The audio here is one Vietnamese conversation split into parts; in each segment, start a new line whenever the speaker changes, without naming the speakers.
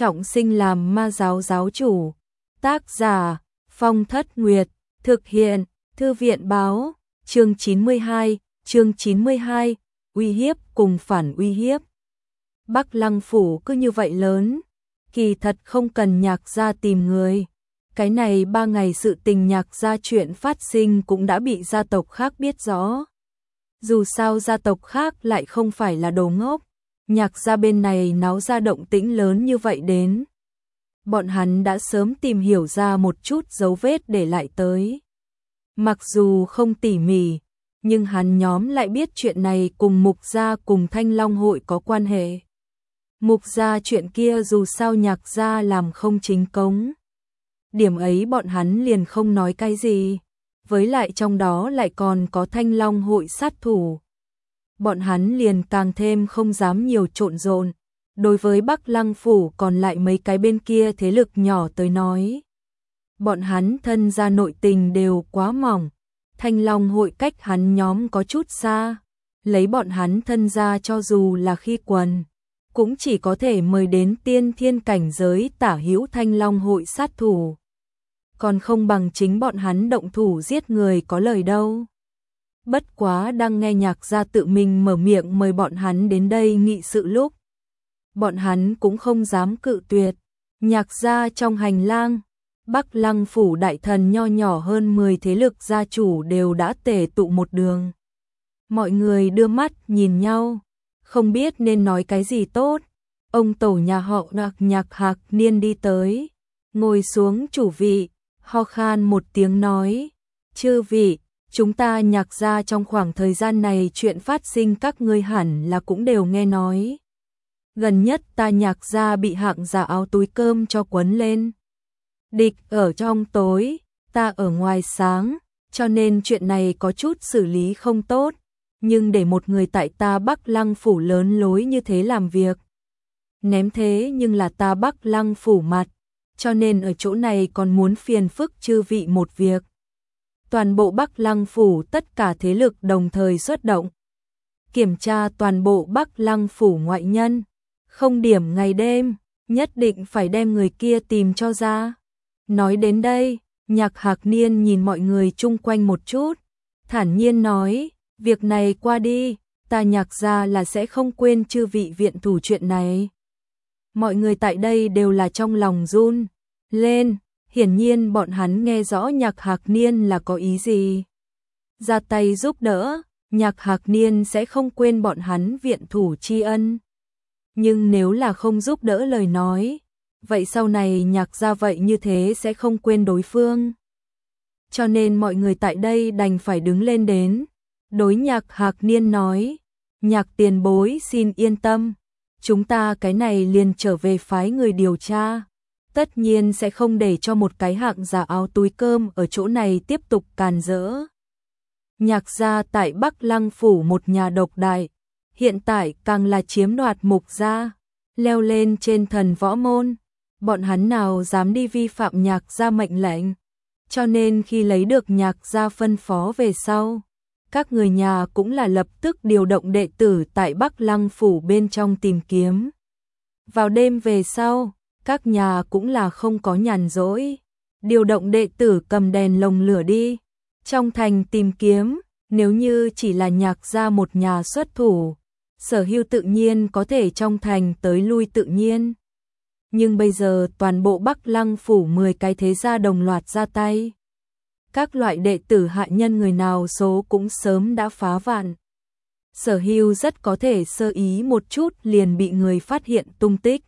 trọng sinh làm ma giáo giáo chủ. Tác giả Phong Thất Nguyệt, thực hiện Thư viện báo, chương 92, uy hiếp cùng phản uy hiếp. Bắc Lăng phủ cứ như vậy lớn, kỳ thật không cần Nhạc gia tìm người. Cái này 3 ngày sự tình Nhạc gia chuyện phát sinh cũng đã bị gia tộc khác biết rõ. Dù sao gia tộc khác lại không phải là đồ ngốc, Nhạc gia bên này náo ra động tĩnh lớn như vậy đến. Bọn hắn đã sớm tìm hiểu ra một chút dấu vết để lại tới. Mặc dù không tỉ mỉ, nhưng hắn nhóm lại biết chuyện này cùng Mục gia cùng Thanh Long hội có quan hệ. Mục gia chuyện kia dù sao Nhạc gia làm không chính cống. Điểm ấy bọn hắn liền không nói cái gì. Với lại trong đó lại còn có Thanh Long hội sát thủ. Bọn hắn liền càng thêm không dám nhiều trộn rộn. Đối với Bắc Lăng phủ còn lại mấy cái bên kia thế lực nhỏ tới nói. Bọn hắn thân gia nội tình đều quá mỏng. Thanh Long hội cách hắn nhóm có chút xa. Lấy bọn hắn thân gia cho dù là khi quần, cũng chỉ có thể mời đến tiên thiên cảnh giới tả hữu Thanh Long hội sát thủ. Còn không bằng chính bọn hắn động thủ giết người có lời đâu. Bất quá đang nghe Nhạc gia tự mình mở miệng mời bọn hắn đến đây nghị sự lúc. Bọn hắn cũng không dám cự tuyệt. Nhạc gia trong hành lang, Bắc Lăng phủ đại thần nho nhỏ hơn 10 thế lực gia chủ đều đã tề tụ một đường. Mọi người đưa mắt nhìn nhau, không biết nên nói cái gì tốt. Ông tổ nhà họ Nhạc Hạc Niên đi tới, ngồi xuống chủ vị, ho khan một tiếng nói: "Chư vị, chúng ta Nhạc gia trong khoảng thời gian này chuyện phát sinh các ngươi hẳn là cũng đều nghe nói. Gần nhất ta Nhạc gia bị hạng giả áo túi cơm cho quấn lên. Địch ở trong tối, ta ở ngoài sáng, cho nên chuyện này có chút xử lý không tốt, nhưng để một người tại ta Bắc Lăng phủ lớn lối như thế làm việc. Ném thế nhưng là ta Bắc Lăng phủ mặt, cho nên ở chỗ này còn muốn phiền phức chư vị một việc." Toàn bộ Bắc Lăng phủ tất cả thế lực đồng thời xuất động. Kiểm tra toàn bộ Bắc Lăng phủ ngoại nhân. Không điểm ngày đêm, nhất định phải đem người kia tìm cho ra. Nói đến đây, Nhạc Hạc Niên nhìn mọi người chung quanh một chút, thản nhiên nói: "Việc này qua đi, ta Nhạc gia là sẽ không quên chư vị viện thủ chuyện này." Mọi người tại đây đều là trong lòng run lên, hiển nhiên bọn hắn nghe rõ Nhạc Hạc Niên là có ý gì. Ra tay giúp đỡ, Nhạc Hạc Niên sẽ không quên bọn hắn viện thủ tri ân. Nhưng nếu là không giúp đỡ lời nói, vậy sau này Nhạc gia vậy như thế sẽ không quên đối phương. Cho nên mọi người tại đây đành phải đứng lên đến. Đối Nhạc Hạc Niên nói: "Nhạc tiền bối xin yên tâm, chúng ta cái này liền trở về phái người điều tra. Tất nhiên sẽ không để cho một cái hạng giả áo túi cơm ở chỗ này tiếp tục càn rỡ." Nhạc gia tại Bắc Lăng phủ một nhà độc đại, hiện tại càng là chiếm đoạt Mục gia, leo lên trên thần võ môn. Bọn hắn nào dám đi vi phạm Nhạc gia mệnh lệnh. Cho nên khi lấy được Nhạc gia phân phó về sau, các người nhà cũng là lập tức điều động đệ tử tại Bắc Lăng phủ bên trong tìm kiếm. Vào đêm về sau, các nhà cũng là không có nhàn rỗi, điều động đệ tử cầm đèn lồng lửa đi trong thành tìm kiếm. Nếu như chỉ là Nhạc gia một nhà xuất thủ, Sở Hưu tự nhiên có thể trong thành tới lui tự nhiên. Nhưng bây giờ toàn bộ Bắc Lăng phủ 10 cái thế gia đồng loạt ra tay. Các loại đệ tử hạ nhân người nào số cũng sớm đã phá vạn. Sở Hưu rất có thể sơ ý một chút liền bị người phát hiện tung tích.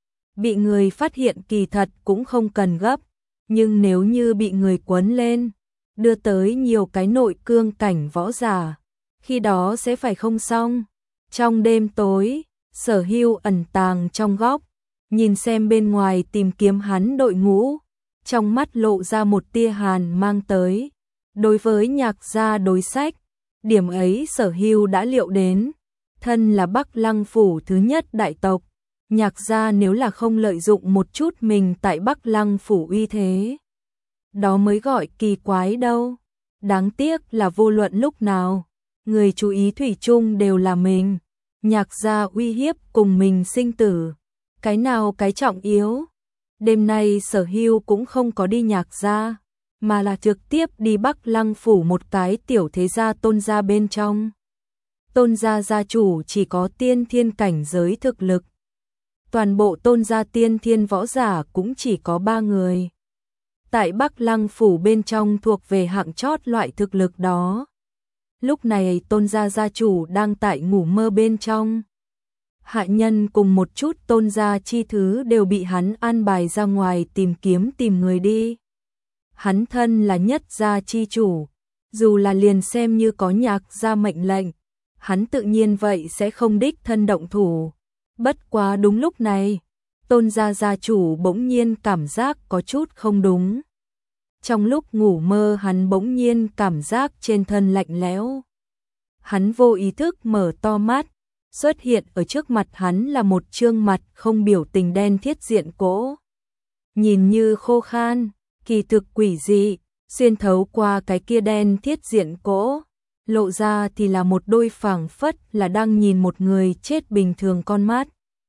Bị người phát hiện kỳ thật cũng không cần gấp, nhưng nếu như bị người quấn lên, đưa tới nhiều cái nội cương cảnh võ giả, khi đó sẽ phải không xong. Trong đêm tối, Sở Hưu ẩn tàng trong góc, nhìn xem bên ngoài tìm kiếm hắn đội ngũ, trong mắt lộ ra một tia hàn mang tới. Đối với Nhạc gia đối sách, điểm ấy Sở Hưu đã liệu đến. Thân là Bắc Lăng phủ thứ nhất đại tộc, Nhạc gia nếu là không lợi dụng một chút mình tại Bắc Lăng phủ uy thế, đó mới gọi kỳ quái đâu. Đáng tiếc là vô luận lúc nào, người chú ý thủy chung đều là mình. Nhạc gia uy hiếp cùng mình sinh tử, Cái nào cái trọng yếu? Đêm nay Sở Hưu cũng không có đi Nhạc gia, mà là trực tiếp đi Bắc Lăng phủ một cái tiểu thế gia Tôn gia bên trong. Tôn gia gia chủ chỉ có tiên thiên cảnh giới thực lực. Toàn bộ Tôn gia tiên thiên võ giả cũng chỉ có 3 người. Tại Bắc Lăng phủ bên trong thuộc về hạng chót loại thực lực đó. Lúc này Tôn gia gia chủ đang tại ngủ mơ bên trong. Hạ nhân cùng một chút Tôn gia chi thứ đều bị hắn an bài ra ngoài tìm người đi. Hắn thân là nhất gia chi chủ, dù là liền xem như có Nhạc gia mệnh lệnh, hắn tự nhiên vậy sẽ không đích thân động thủ. Bất quá đúng lúc này, Tôn gia gia chủ bỗng nhiên cảm giác có chút không đúng. Trong lúc ngủ mơ hắn bỗng nhiên cảm giác trên thân lạnh lẽo. Hắn vô ý thức mở to mắt, xuất hiện ở trước mặt hắn là một trương mặt không biểu tình đen thiết diện cỗ. Nhìn như khô khan, kỳ thực quỷ dị, xuyên thấu qua cái kia đen thiết diện cỗ, lộ ra thì là một đôi phảng phất là đang nhìn một người chết bình thường con mắt.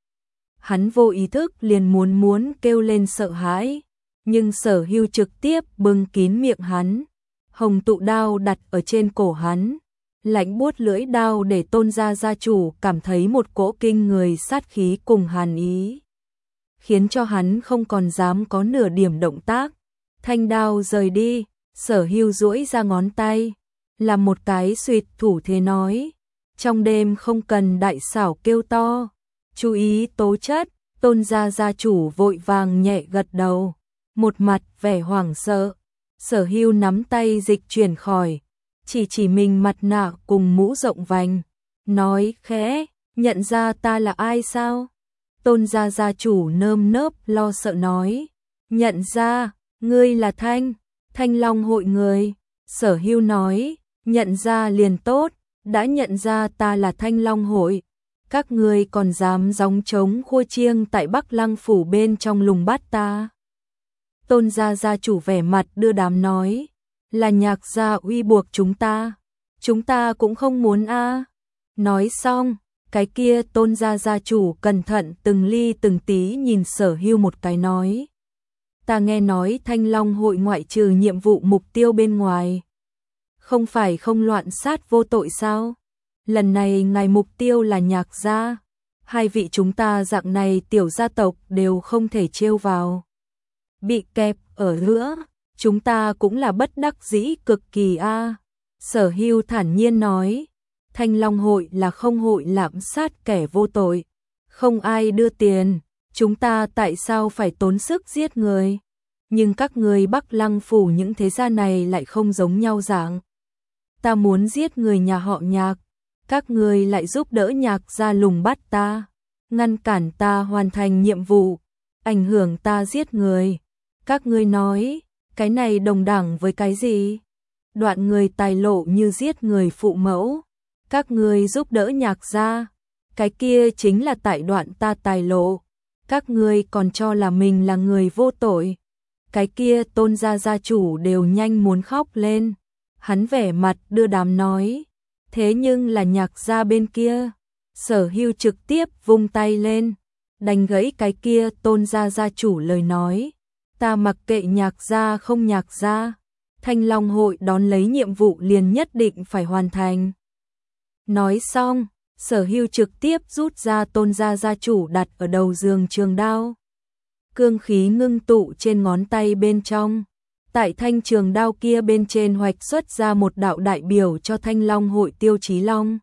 Hắn vô ý thức liền muốn kêu lên sợ hãi, nhưng Sở Hưu trực tiếp bưng kín miệng hắn, hồng tụ đao đặt ở trên cổ hắn, lạnh buốt lưỡi đao để Tôn gia gia chủ cảm thấy một cỗ kinh người sát khí cùng hàn ý, khiến cho hắn không còn dám có nửa điểm động tác. Thanh đao rời đi, Sở Hưu duỗi ra ngón tay, làm một cái xuyệt thủ thế nói, trong đêm không cần đại xảo kêu to, chú ý tố chất. Tôn gia gia chủ vội vàng nhẹ gật đầu, một mặt vẻ hoảng sợ. Sở Hưu nắm tay dịch chuyển khỏi, chỉ mình mặt nạ cùng mũ rộng vành, nói khẽ, nhận ra ta là ai sao? Tôn gia gia chủ nơm nớp lo sợ nói, nhận ra, ngươi là Thanh Long hội người. Sở Hưu nói, nhận ra liền tốt, đã nhận ra ta là Thanh Long hội. Các ngươi còn dám gióng trống khua chiêng tại Bắc Lăng phủ bên trong lùng bắt ta. Tôn gia gia chủ vẻ mặt đưa đám nói, là Nhạc gia uy buộc chúng ta cũng không muốn a. Nói xong, cái kia Tôn gia gia chủ cẩn thận từng ly từng tí nhìn Sở Hưu một cái nói, ta nghe nói Thanh Long hội ngoại trừ nhiệm vụ mục tiêu bên ngoài, không phải không loạn sát vô tội sao? Lần này ngài mục tiêu là Nhạc gia, hai vị chúng ta dạng này tiểu gia tộc đều không thể trêu vào. Bị kẹp ở giữa, chúng ta cũng là bất đắc dĩ cực kỳ a. Sở Hưu thản nhiên nói, Thanh Long hội là không hội lạm sát kẻ vô tội, không ai đưa tiền, chúng ta tại sao phải tốn sức giết người? Nhưng các người Bắc Lăng phủ những thế gia này lại không giống nhau dạng. Ta muốn giết người nhà họ Nhạc, các người lại giúp đỡ Nhạc gia lùng bắt ta, ngăn cản ta hoàn thành nhiệm vụ, ảnh hưởng ta giết người. Các ngươi nói, cái này đồng đẳng với cái gì? Đoạn người tài lộ như giết người phụ mẫu, các ngươi giúp đỡ Nhạc gia, cái kia chính là tại đoạn ta tài lộ. Các ngươi còn cho là mình là người vô tội. Cái kia Tôn gia gia chủ đều nhanh muốn khóc lên. Hắn vẻ mặt đưa đám nói, thế nhưng là Nhạc gia bên kia. Sở Hưu trực tiếp vung tay lên, đánh gãy cái kia Tôn gia gia chủ lời nói, ta mặc kệ Nhạc gia không Nhạc gia, Thanh Long hội đón lấy nhiệm vụ liền nhất định phải hoàn thành. Nói xong, Sở Hưu trực tiếp rút ra Tôn gia gia chủ đặt ở đầu giường trường đao. Cương khí ngưng tụ trên ngón tay bên trong, tại thanh trường đao kia bên trên hoạch xuất ra một đạo đại biểu cho Thanh Long hội Tiêu Chí Long.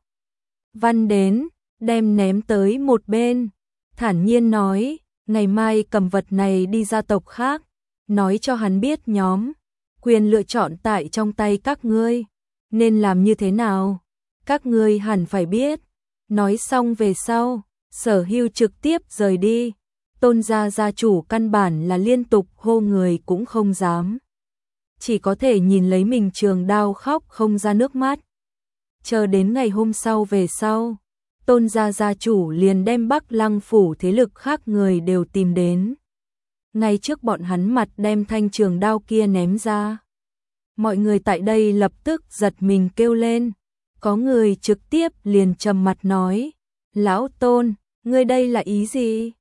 Văn đến, đem ném tới một bên, thản nhiên nói, ngày mai cầm vật này đi gia tộc khác, nói cho hắn biết nhóm, quyền lựa chọn tại trong tay các ngươi, nên làm như thế nào, các ngươi hẳn phải biết. Nói xong về sau, Sở Hưu trực tiếp rời đi. Tôn gia gia chủ căn bản là liên tục hô người cũng không dám, chỉ có thể nhìn lấy mình trường đao khóc không ra nước mắt. Chờ đến ngày hôm sau về sau, Tôn gia gia chủ liền đem Bắc Lăng phủ thế lực khác người đều tìm đến. Ngay trước bọn hắn mặt đem thanh trường đao kia ném ra. Mọi người tại đây lập tức giật mình kêu lên. Có người trực tiếp liền trầm mặt nói, Lão Tôn, ngươi đây là ý gì?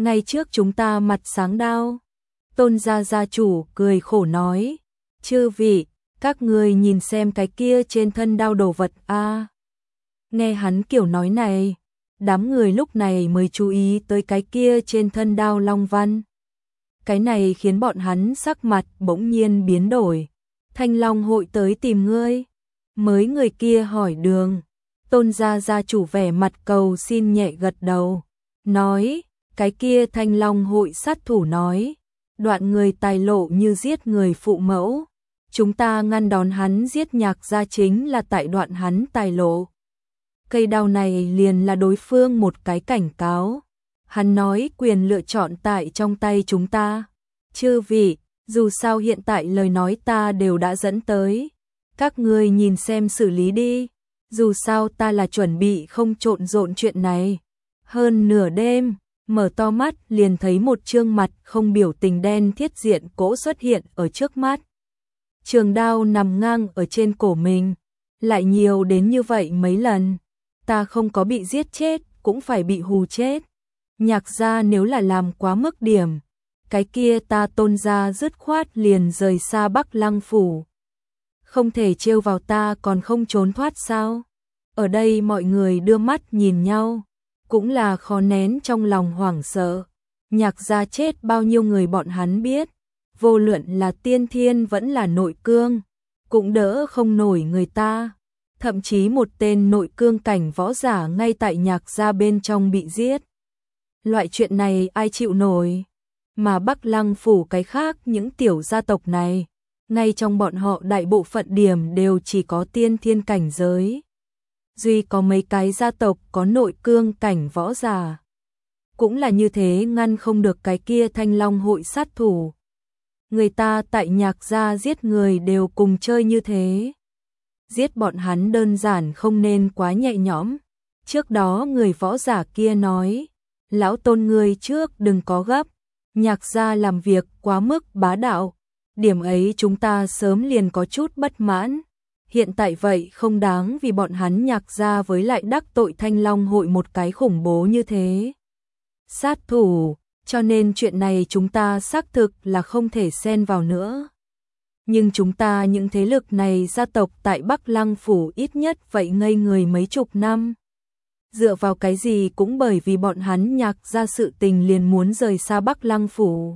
ngay trước chúng ta mặt sáng đao. Tôn gia gia chủ cười khổ nói, chư vị, các người nhìn xem cái kia trên thân đao đồ vật a. Nghe hắn kiểu nói này, đám người lúc này mới chú ý tới cái kia trên thân đao long văn. Cái này khiến bọn hắn sắc mặt bỗng nhiên biến đổi. Thanh Long hội tới tìm ngươi. Mới người kia hỏi đường. Tôn gia gia chủ vẻ mặt cầu xin nhẹ gật đầu. Nói, cái kia Thanh Long hội sát thủ nói. Đoạn người tài lộ như giết người phụ mẫu. Chúng ta ngăn đón hắn giết Nhạc gia chính là tại đoạn hắn tài lộ. Cây đao này liền là đối phương một cái cảnh cáo. Hắn nói quyền lựa chọn tại trong tay chúng ta. Chư vị, dù sao hiện tại lời nói ta đều đã dẫn tới. Các ngươi nhìn xem xử lý đi. Dù sao ta là chuẩn bị không trộn rộn chuyện này. Hơn nửa đêm, mở to mắt liền thấy một trương mặt không biểu tình đen thiết diện cỗ xuất hiện ở trước mắt. Trường đao nằm ngang ở trên cổ mình. Lại nhiều đến như vậy mấy lần. Ta không có bị giết chết, cũng phải bị hù chết. Nhạc gia nếu là làm quá mức điểm, cái kia ta Tôn gia dứt khoát liền rời xa Bắc Lăng phủ. Không thể trêu vào ta còn không trốn thoát sao? Ở đây mọi người đưa mắt nhìn nhau, cũng là khó nén trong lòng hoảng sợ. Nhạc gia chết bao nhiêu người bọn hắn biết, vô luận là tiên thiên vẫn là nội cương, cũng đỡ không nổi người ta. Thậm chí một tên nội cương cảnh võ giả ngay tại Nhạc gia bên trong bị giết. Loại chuyện này ai chịu nổi? Mà Bắc Lăng phủ cái khác những tiểu gia tộc này, ngay trong bọn họ đại bộ phận điểm đều chỉ có tiên thiên cảnh giới. Duy có mấy cái gia tộc có nội cương cảnh võ giả. Cũng là như thế ngăn không được cái kia Thanh Long hội sát thủ. Người ta tại Nhạc gia giết người đều cùng chơi như thế. Giết bọn hắn đơn giản không nên quá nhẹ nhõm. Trước đó người võ giả kia nói, lão Tôn ngươi trước đừng có gấp, Nhạc gia làm việc quá mức bá đạo, điểm ấy chúng ta sớm liền có chút bất mãn. Hiện tại vậy không đáng vì bọn hắn Nhạc gia với lại đắc tội Thanh Long hội một cái khủng bố như thế. Sát thủ, cho nên chuyện này chúng ta xác thực là không thể xen vào nữa. Nhưng chúng ta những thế lực này gia tộc tại Bắc Lăng phủ ít nhất vậy ngây người mấy chục năm. Dựa vào cái gì cũng bởi vì bọn hắn Nhạc gia sự tình liền muốn rời xa Bắc Lăng phủ.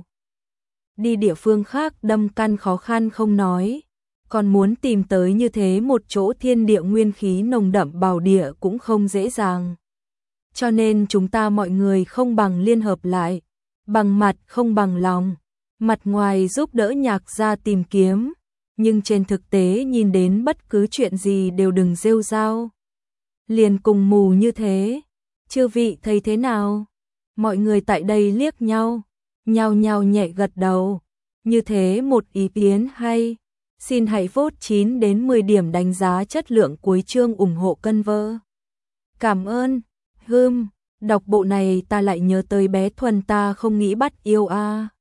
Đi địa phương khác đâm căn khó khăn không nói, còn muốn tìm tới như thế một chỗ thiên địa nguyên khí nồng đậm bảo địa cũng không dễ dàng. Cho nên chúng ta mọi người không bằng liên hợp lại, bằng mặt không bằng lòng. Mặt ngoài giúp đỡ Nhạc gia tìm kiếm, nhưng trên thực tế nhìn đến bất cứ chuyện gì đều đừng rêu rao. Liền cùng mù như thế. Chư vị thấy thế nào? Mọi người tại đây liếc nhau, nhao nhao nhẹ gật đầu. Như thế một ý kiến hay. Xin hãy vote 9 đến 10 điểm đánh giá chất lượng cuối chương ủng hộ cân vơ. Cảm ơn. Đọc bộ này ta lại nhớ tới bé Thuần ta không nghĩ bắt yêu a.